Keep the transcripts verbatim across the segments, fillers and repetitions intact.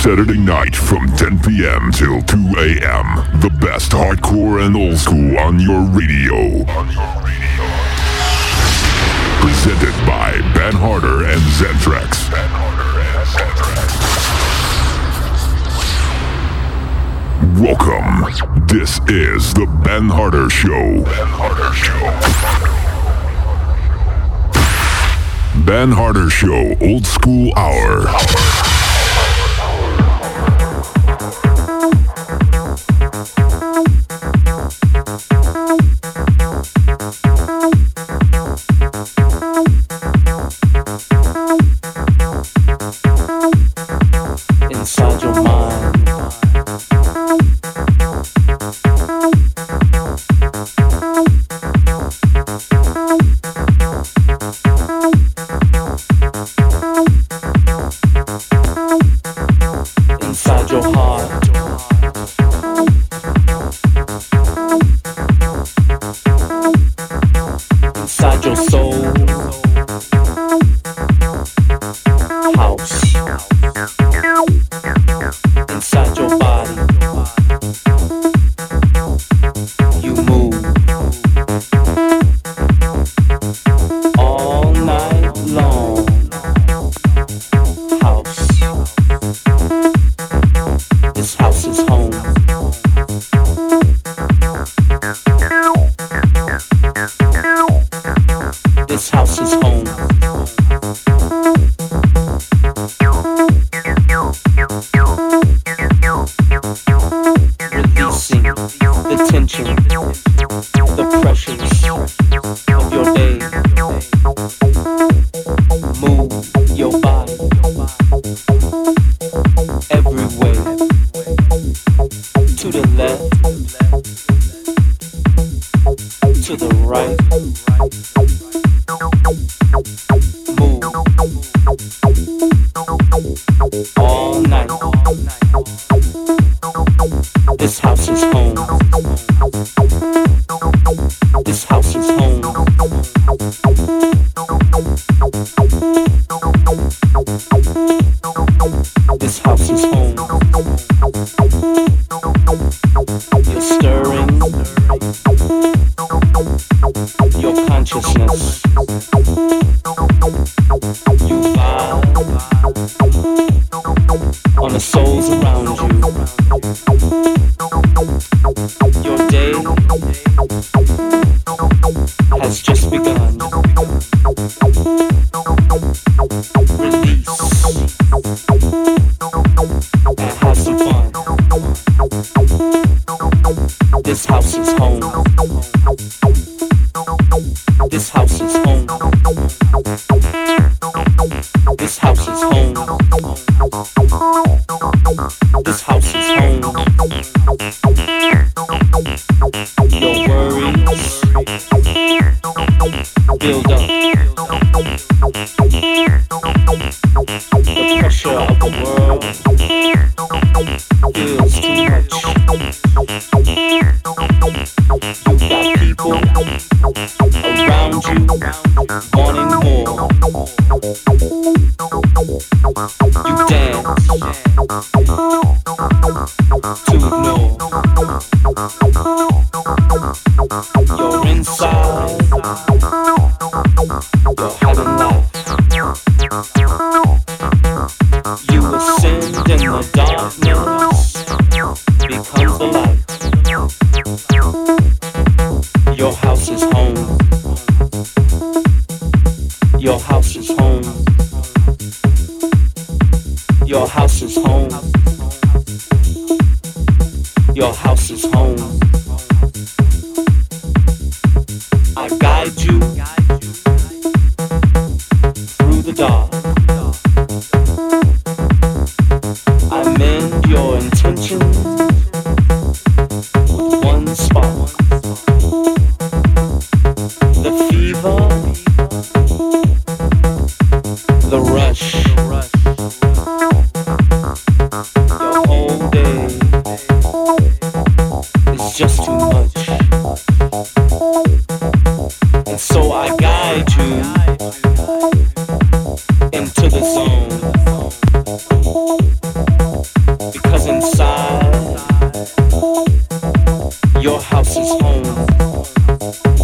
Saturday night from ten p.m. till two a.m. The best hardcore and old school on your radio. Presented by Ben Harder and Zentrax. Welcome. This is the Ben Harder Show. Ben Harder Show. Ben Harder Show Old School Hour. Inside your mind. Inside your heart. Inside your soul. House. Inside your body. You move. All night long. House. This house is home. This house is home. Releasing the tension, the pressures of your day. Move your body every way. To the left, to the right. Move all night. This house is home. This house is home. This house is home. You're stirring your consciousness. You vibe on the souls around you. Your day has just begun. Release and have some fun. This house is home. This house is home. This house is home. This house is home. Your worries build up. The pressure of the world feels too much. You got people around you wanting more. You dance to ignore. You're inside. You're having life. You ascend in the darkness, becomes the light. Your house is home. Your house is home. Your house is home. Your house is home. I guide you through the dark. I mend your intention with one spark. The fever, the rush, your whole day is just too much. And so I guide you into the zone.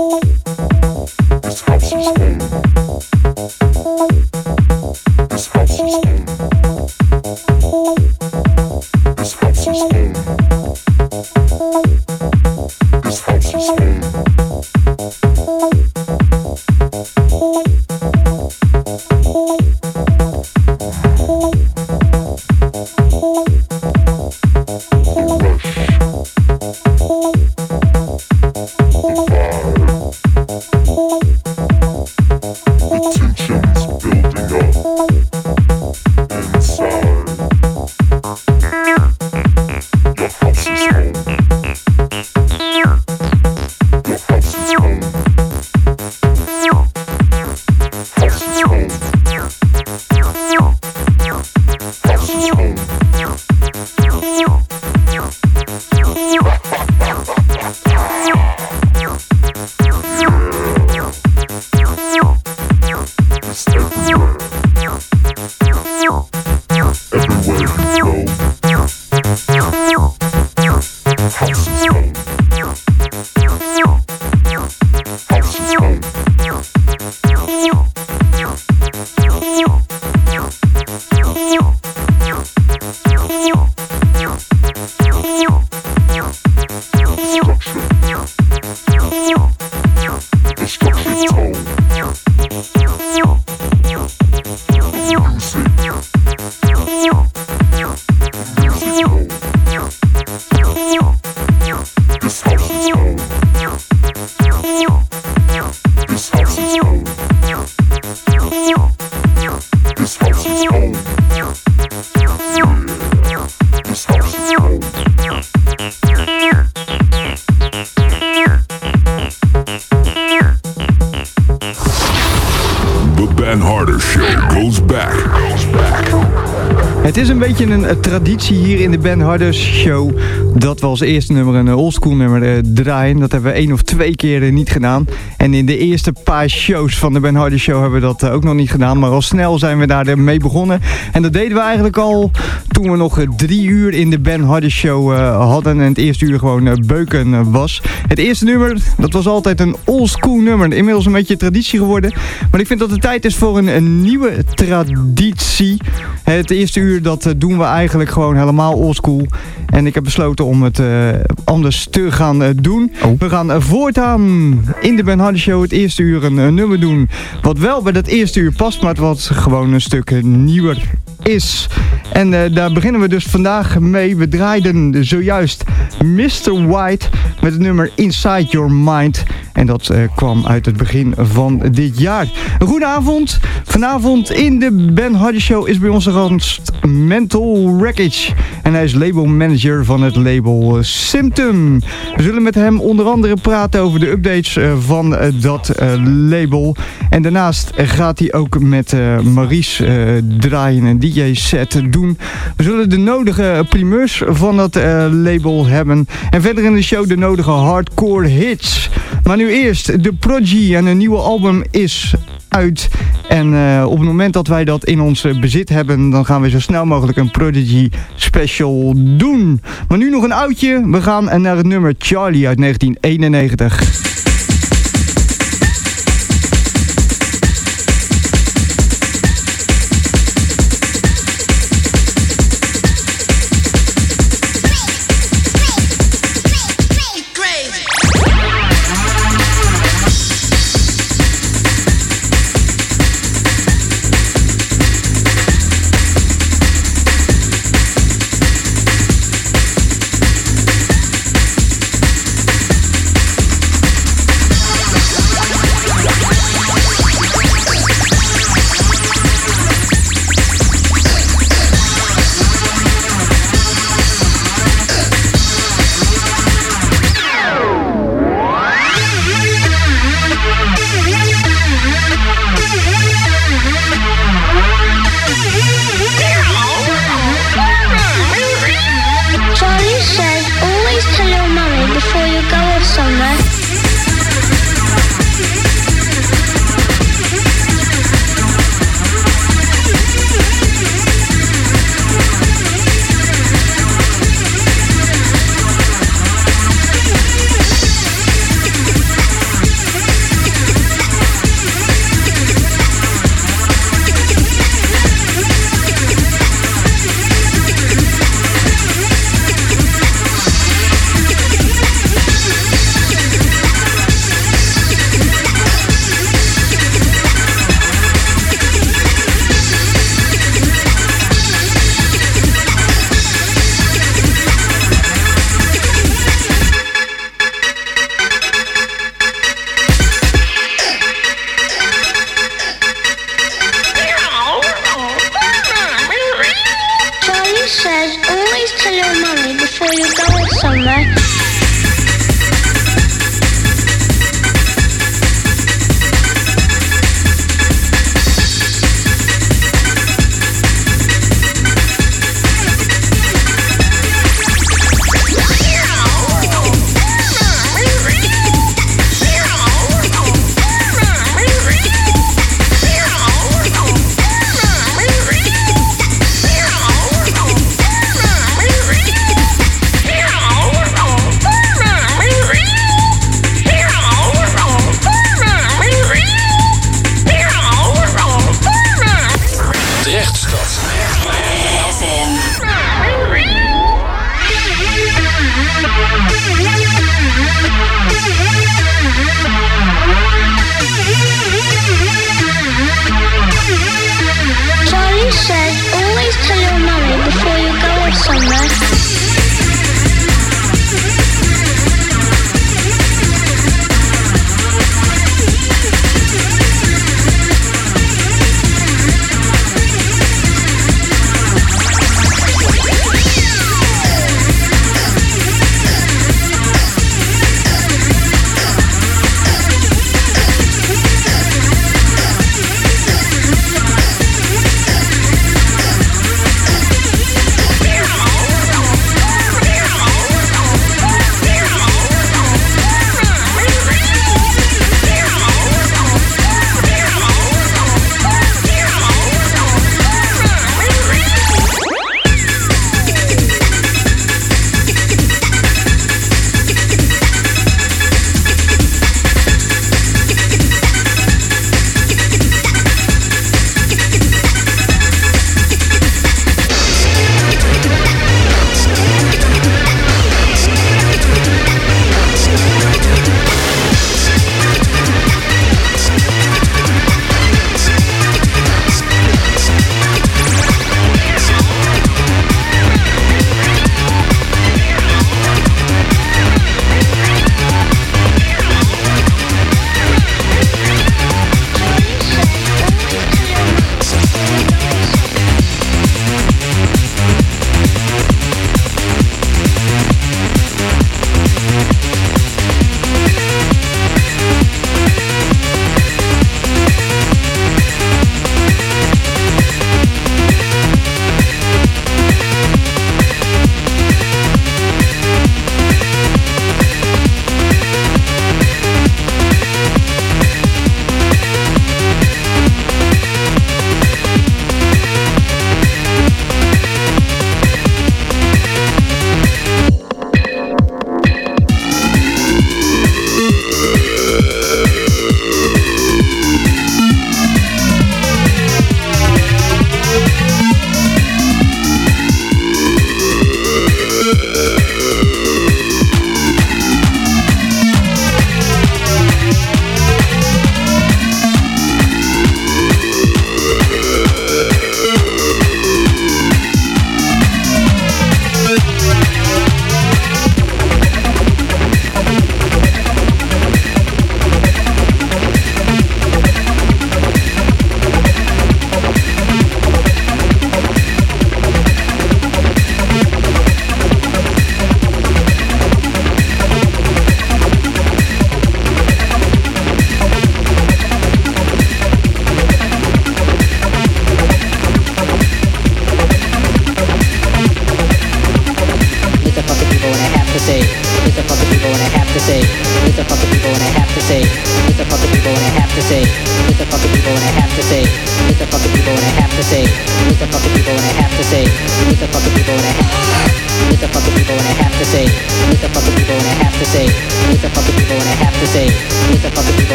Het is een beetje een, een traditie hier in de Ben Harders Show dat we als eerste nummer een oldschool nummer uh, draaien. Dat hebben we één of twee keer uh, niet gedaan. En in de eerste paar shows van de Ben Harders Show hebben we dat uh, ook nog niet gedaan. Maar al snel zijn we daar mee begonnen. En dat deden we eigenlijk al toen we nog uh, drie uur in de Ben Harders Show uh, hadden. En het eerste uur gewoon uh, beuken uh, was. Het eerste nummer, dat was altijd een oldschool nummer. Inmiddels een beetje traditie geworden. Maar ik vind dat het tijd is voor een, een nieuwe traditie. Het eerste uur, dat uh, doen we eigenlijk gewoon helemaal oldschool. En ik heb besloten om het uh, anders te gaan uh, doen. Oh. We gaan uh, voortaan in de Ben Harders Show het eerste uur een uh, nummer doen. Wat wel bij dat eerste uur past, maar wat gewoon een stuk uh, nieuwer is. En uh, daar beginnen we dus vandaag mee. We draaiden zojuist mister White met het nummer Inside Your Mind. En dat uh, kwam uit het begin van dit jaar. Een goede avond. Vanavond in de Ben Harders Show is bij onze gast Mental Wreckage. En hij is labelmanager van het label uh, Symptom. We zullen met hem onder andere praten over de updates uh, van uh, dat uh, label. En daarnaast gaat hij ook met uh, Maurice uh, draaien en D J-set doen. We zullen de nodige primeurs van dat uh, label hebben. En verder in de show de nodige hardcore hits. Maar nu eerst de Prodigy en een nieuwe album is uit. En uh, op het moment dat wij dat in ons bezit hebben, dan gaan we zo snel mogelijk een Prodigy special doen. Maar nu nog een oudje. We gaan naar het nummer Charlie uit negentien eenennegentig. before you're going somewhere.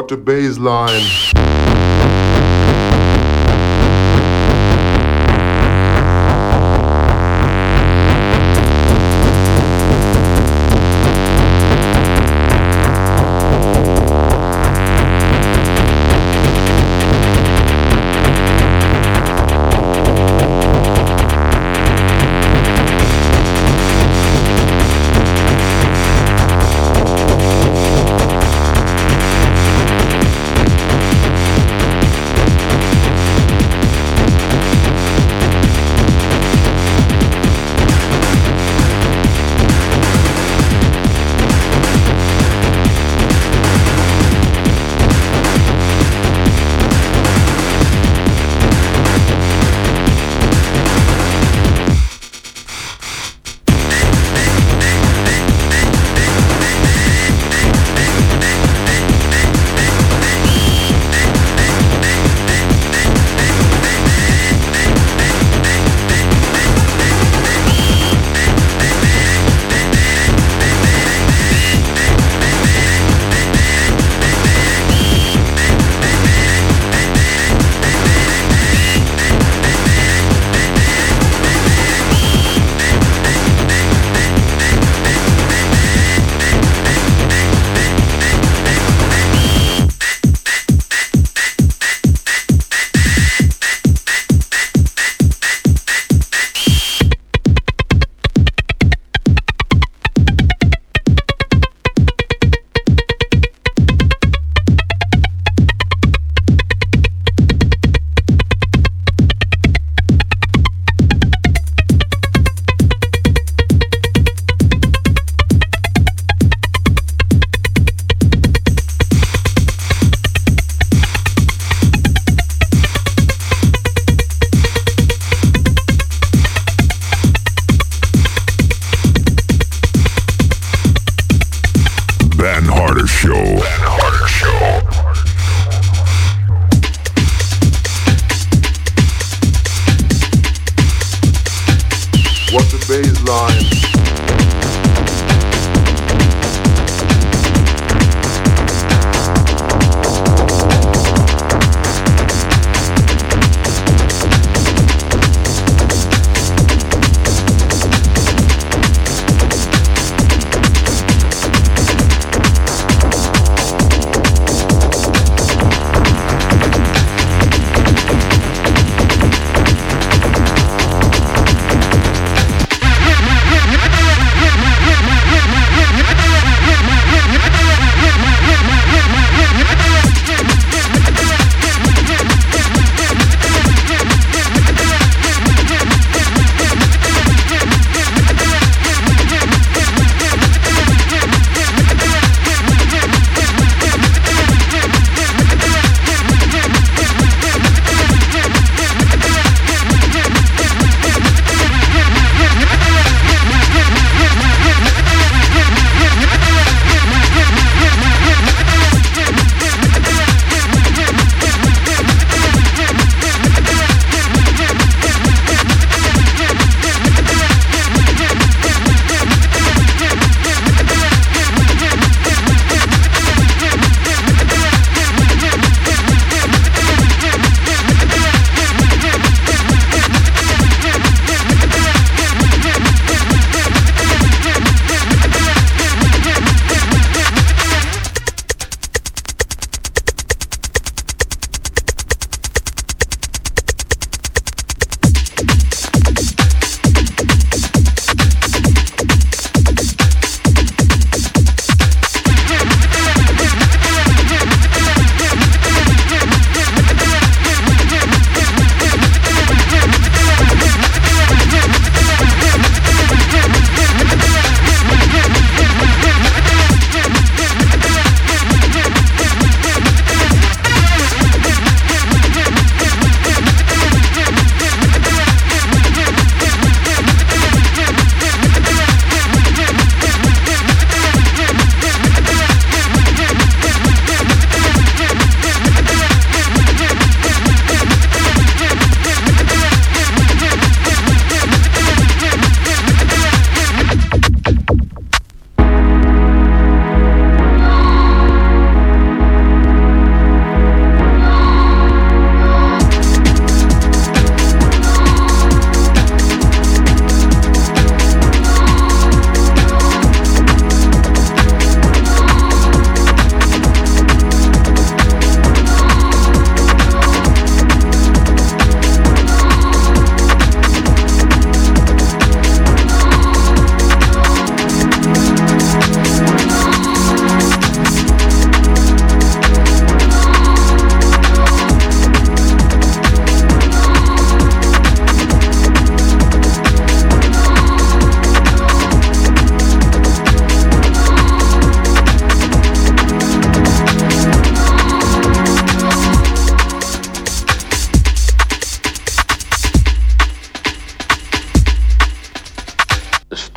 the bass line.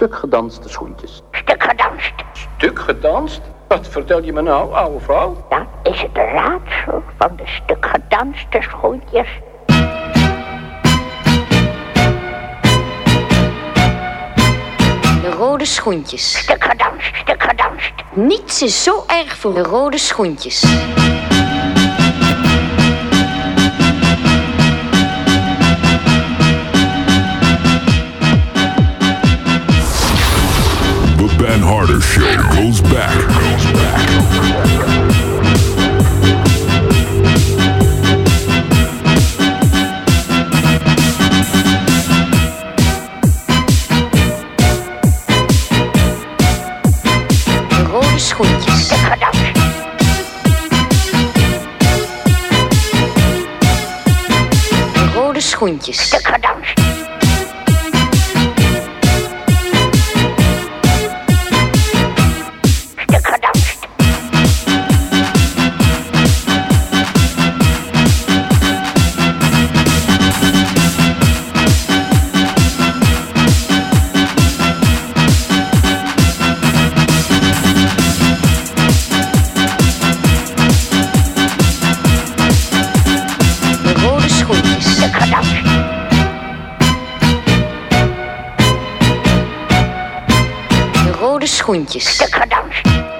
Stuk gedanste schoentjes. Stuk gedanst. Stuk gedanst? Wat vertel je me nou, oude vrouw? Dat is het raadsel van de stuk gedanste schoentjes. De rode schoentjes. Stuk gedanst, stuk gedanst. Niets is zo erg voor de rode schoentjes. The Ben Harder Show goes back. Goes back. Schoentjes. Stuk gedanst. De rode schoentjes. Stuk gedanst. Stuk gedanst. Schoentjes. Stuk gedanst.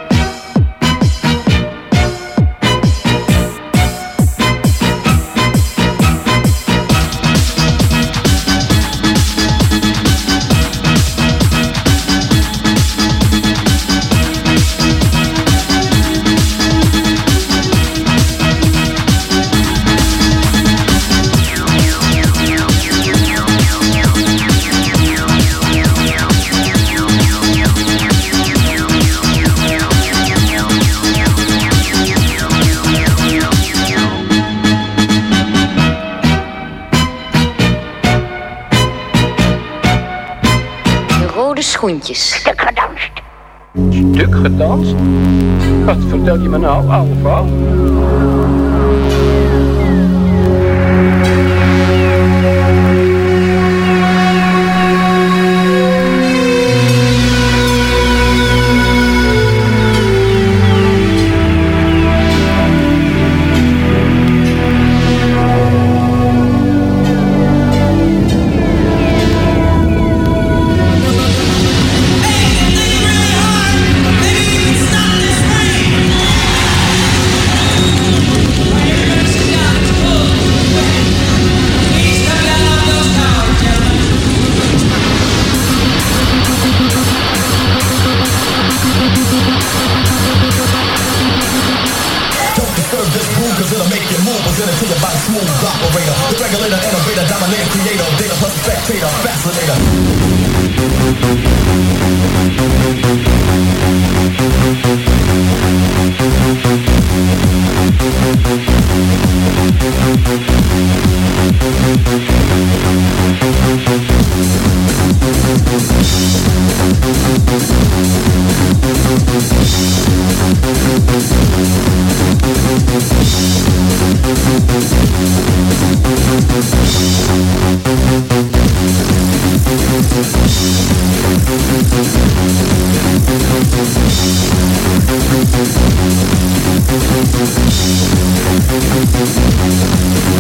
Schoentjes. Stuk gedanst. Stuk gedanst? Wat vertel je me nou, oude vrouw? We'll be right back.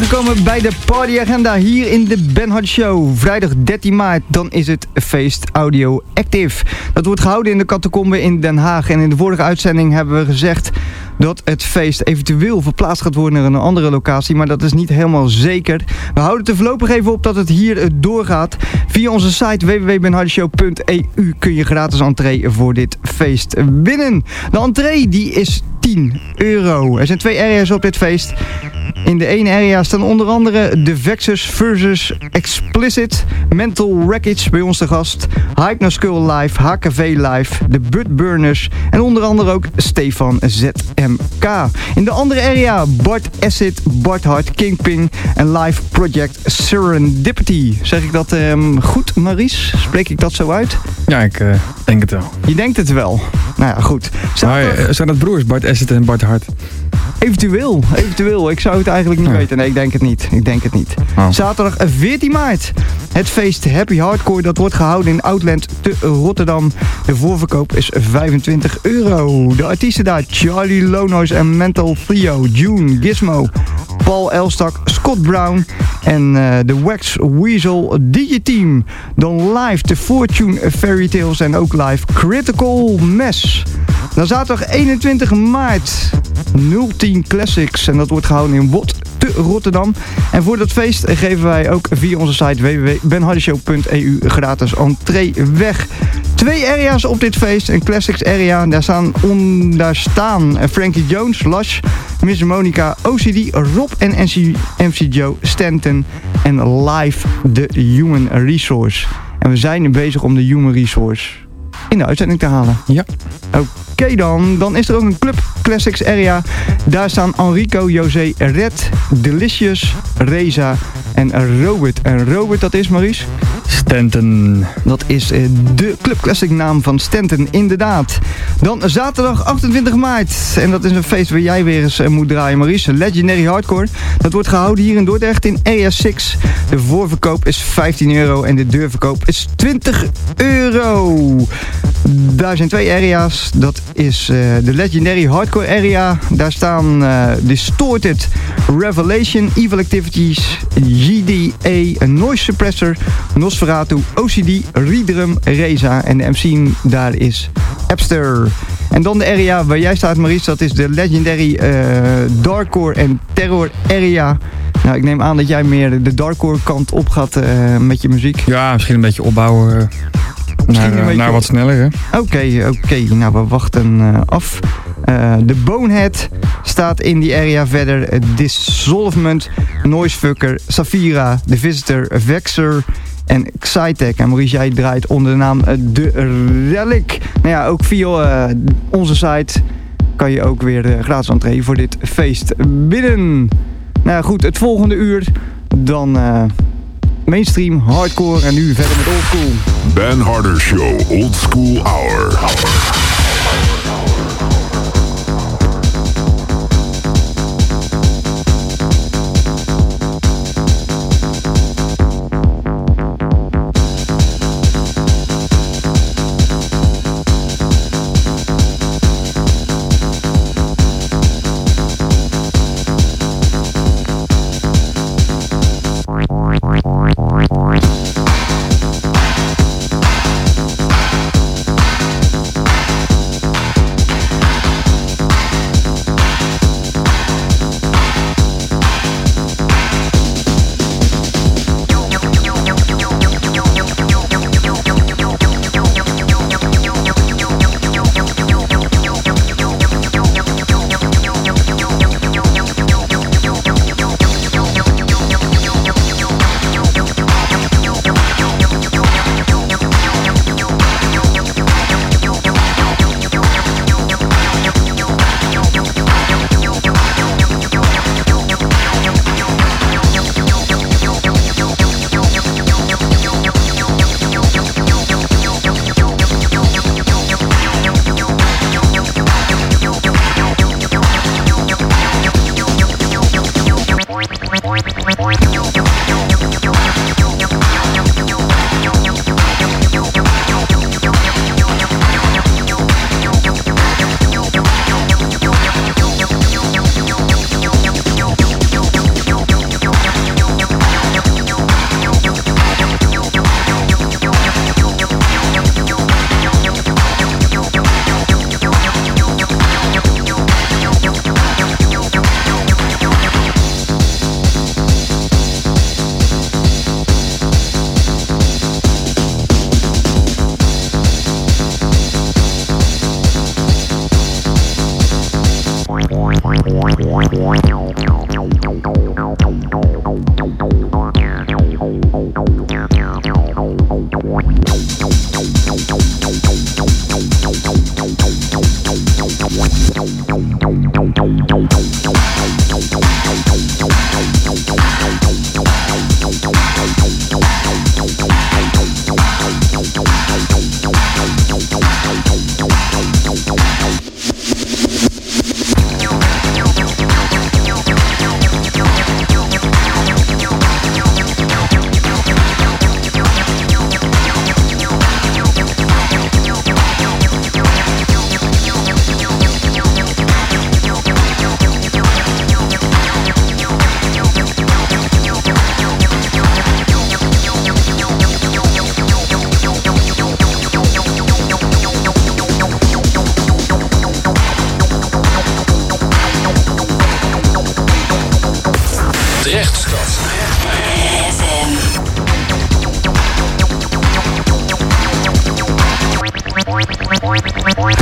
aangekomen bij de partyagenda hier in de Ben Hard Show. Vrijdag dertien maart, dan is het feest Audio Active. Dat wordt gehouden in de Catacombe in Den Haag. En in de vorige uitzending hebben we gezegd dat het feest eventueel verplaatst gaat worden naar een andere locatie. Maar dat is niet helemaal zeker. We houden het er voorlopig even op dat het hier doorgaat. Via onze site w w w punt ben harde show punt e u kun je gratis entree voor dit feest winnen. De entree die is tien euro. Er zijn twee areas op dit feest. In de ene area staan onder andere The Vexus versus Explicit, Mental Wreckage bij ons te gast, Hypnoskull Live, H K V Live, de Bud Burners en onder andere ook Stefan Z M K. In de andere area Bart Acid, Bart Hart, Kingpin en Live Project Serendipity. Zeg ik dat um, goed, Maries? Spreek ik dat zo uit? Ja, ik uh, denk het wel. Je denkt het wel. Nou ja, goed. Zaterdag... Maar, zijn dat broers, Bart Acid en Bart Hart? Eventueel, eventueel. Ik zou het eigenlijk niet ja. weten. Nee, ik denk het niet. Ik denk het niet. Oh. Zaterdag veertien maart. Het feest Happy Hardcore, dat wordt gehouden in Outland te Rotterdam. De voorverkoop is vijfentwintig euro. De artiesten daar: Charlie Lonois en Mental Theo, June, Gizmo, Paul Elstak, Scott Brown en uh, de Wax Weasel D J-team. Dan live The Fortune Fairy Tales en ook live Critical Mess. Dan zaterdag eenentwintig maart nul tien Classics en dat wordt gehouden in Wot te Rotterdam. En voor dat feest geven wij ook via onze site w w w punt ben harde show punt e u gratis entree weg. Twee area's op dit feest. Een Classics area. Daar staan, on, daar staan Frankie Jones, Lush, Miss Monica, O C D, Rob en M C Joe, Stanton en live The Human Resource. En we zijn bezig om de Human Resource in de uitzending te halen. Ja. Oké okay dan. Dan is er ook een Club Classics area. Daar staan Enrico, José, Red, Delicious, Reza en Robert. En Robert, dat is, Maurice? Stanton. Dat is uh, de Club Classic naam van Stanton, inderdaad. Dan zaterdag achtentwintig maart. En dat is een feest waar jij weer eens uh, moet draaien, Maurice. Legendary Hardcore. Dat wordt gehouden hier in Dordrecht in Area zes. De voorverkoop is vijftien euro en de deurverkoop is twintig euro. Daar zijn twee area's. Dat is uh, de Legendary Hardcore area. Daar staan uh, Distorted, Revelation, Evil Activities, G D A, een Noise Suppressor, Nosferatu, O C D, Redrum, Reza en de M C daar is Epster. En dan de area waar jij staat, Maurice, dat is de Legendary uh, Darkcore en Terror area. Nou, ik neem aan dat jij meer de Darkcore kant op gaat uh, met je muziek. Ja, misschien een beetje opbouwen. Uh... Naar, uh, naar wat sneller, hè? Oké, okay, oké. Okay. Nou, we wachten uh, af. Uh, de Bonehead staat in die area verder. Uh, Dissolvement, Noisefucker, Safira, The Visitor, Vexer en Xytech. En Maurice, jij draait onder de naam uh, De Relic. Nou ja, ook via uh, onze site kan je ook weer uh, gratis entree voor dit feest binnen. Nou goed, het volgende uur dan... Uh, mainstream, hardcore en nu verder met oldschool. Ben Harder Show, Old School Hour. We'll be right back.